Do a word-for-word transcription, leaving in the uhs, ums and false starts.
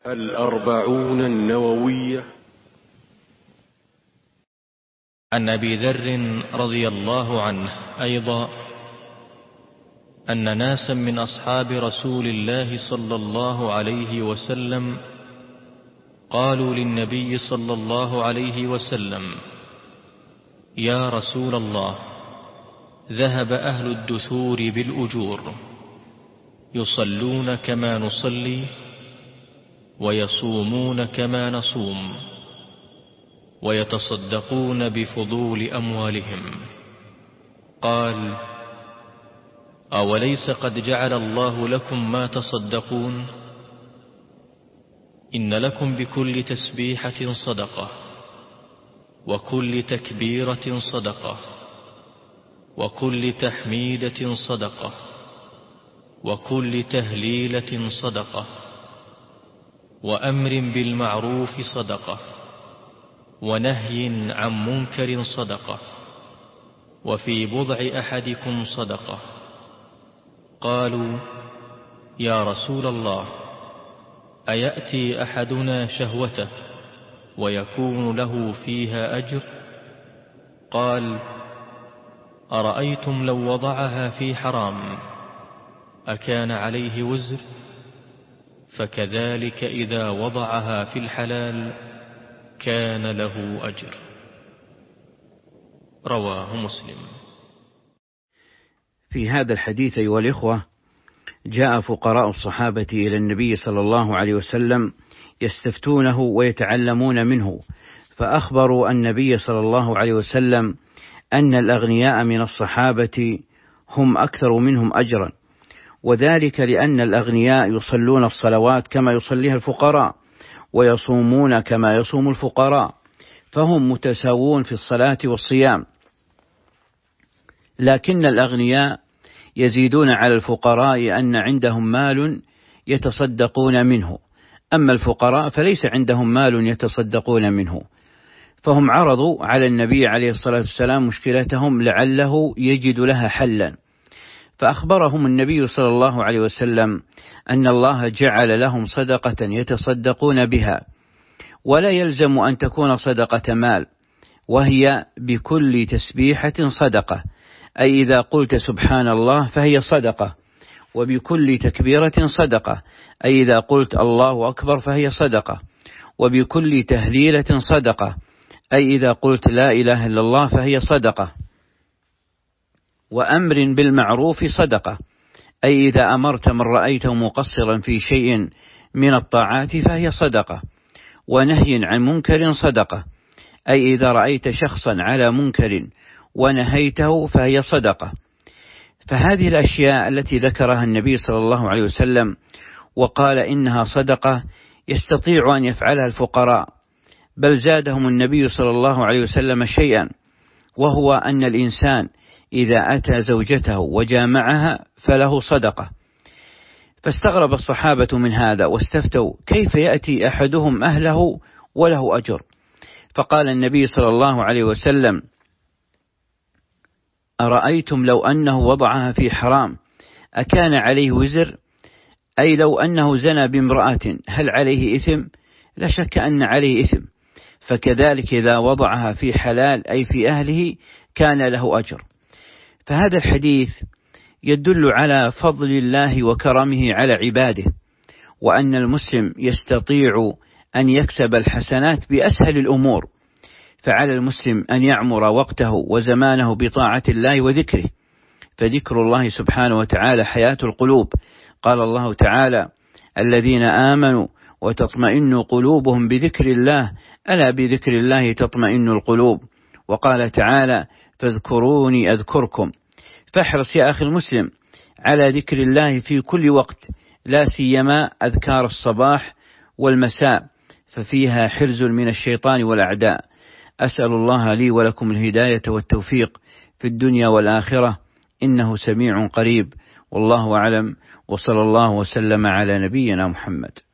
الأربعون النووية. عن أبي ذر رضي الله عنه أيضا أن ناسا من أصحاب رسول الله صلى الله عليه وسلم قالوا للنبي صلى الله عليه وسلم: يا رسول الله، ذهب أهل الدثور بالأجور، يصلون كما نصلي ويصومون كما نصوم ويتصدقون بفضول أموالهم. قال: أوليس قد جعل الله لكم ما تصدقون؟ إن لكم بكل تسبيحة صدقة، وكل تكبيرة صدقة، وكل تحميدة صدقة، وكل تهليلة صدقة، وأمر بالمعروف صدقة، ونهي عن منكر صدقة، وفي بضع أحدكم صدقة. قالوا: يا رسول الله، أيأتي أحدنا شهوته ويكون له فيها أجر؟ قال: أرأيتم لو وضعها في حرام أكان عليه وزر؟ فكذلك إذا وضعها في الحلال كان له أجر. رواه مسلم. في هذا الحديث أيها الإخوة، جاء فقراء الصحابة إلى النبي صلى الله عليه وسلم يستفتونه ويتعلمون منه، فأخبروا النبي صلى الله عليه وسلم أن الأغنياء من الصحابة هم أكثر منهم أجرا، وذلك لأن الأغنياء يصلون الصلوات كما يصليها الفقراء، ويصومون كما يصوم الفقراء، فهم متساوون في الصلاة والصيام. لكن الأغنياء يزيدون على الفقراء أن عندهم مال يتصدقون منه، أما الفقراء فليس عندهم مال يتصدقون منه. فهم عرضوا على النبي عليه الصلاة والسلام مشكلتهم لعله يجد لها حلا، فأخبرهم النبي صلى الله عليه وسلم أن الله جعل لهم صدقة يتصدقون بها، ولا يلزم أن تكون صدقة مال، وهي بكل تسبيحة صدقة، أي إذا قلت سبحان الله فهي صدقة، وبكل تكبيرة صدقة، أي إذا قلت الله أكبر فهي صدقة، وبكل تهليلة صدقة، أي إذا قلت لا إله إلا الله فهي صدقة، وأمر بالمعروف صدقة، أي إذا أمرت من رأيته مقصرا في شيء من الطاعات فهي صدقة، ونهي عن منكر صدقة، أي إذا رأيت شخصا على منكر ونهيته فهي صدقة. فهذه الأشياء التي ذكرها النبي صلى الله عليه وسلم وقال إنها صدقة يستطيع أن يفعلها الفقراء، بل زادهم النبي صلى الله عليه وسلم شيئا، وهو أن الإنسان إذا أتى زوجته وجامعها فله صدقة. فاستغرب الصحابة من هذا واستفتوا: كيف يأتي أحدهم أهله وله أجر؟ فقال النبي صلى الله عليه وسلم: أرأيتم لو أنه وضعها في حرام أكان عليه وزر؟ أي لو أنه زنى بامرأة هل عليه إثم؟ لا شك أن عليه إثم، فكذلك إذا وضعها في حلال أي في أهله كان له أجر. فهذا الحديث يدل على فضل الله وكرمه على عباده، وأن المسلم يستطيع أن يكسب الحسنات بأسهل الأمور، فعلى المسلم أن يعمر وقته وزمانه بطاعة الله وذكره، فذكر الله سبحانه وتعالى حياة القلوب. قال الله تعالى: الذين آمنوا وتطمئن قلوبهم بذكر الله، ألا بذكر الله تطمئن القلوب. وقال تعالى: فاذكروني أذكركم. فاحرص يا أخي المسلم على ذكر الله في كل وقت، لا سيما أذكار الصباح والمساء، ففيها حرز من الشيطان والأعداء. أسأل الله لي ولكم الهداية والتوفيق في الدنيا والآخرة، إنه سميع قريب، والله أعلم، وصلى الله وسلم على نبينا محمد.